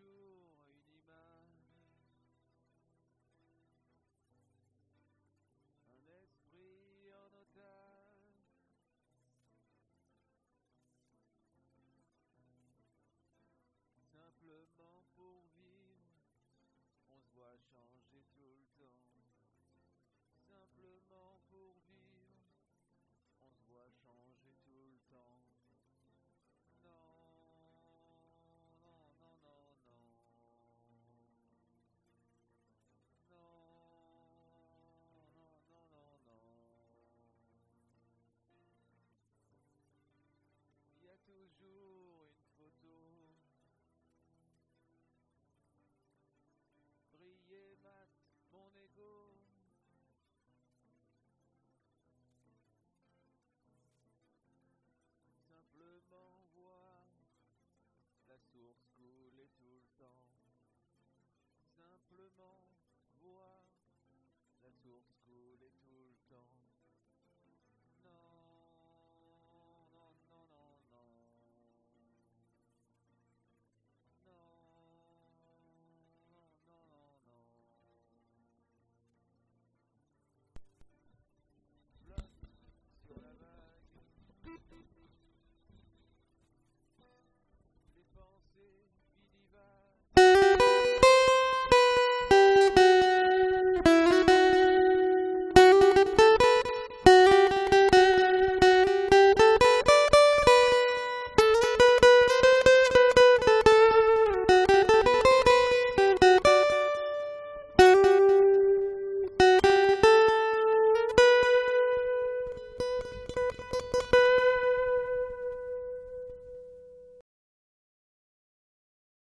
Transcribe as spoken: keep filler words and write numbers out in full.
toujours une image, un esprit en otage. Simplement pour vivre, on se voit changer tout le temps. Simplement pour vivre, on se voit changer tout le temps. Non, non, non, non, non. Non, non, non, non, non. Il y a toujours une photo. Briller mat mon ego. Simplement voir la source couler tout le temps. Simplement voir la source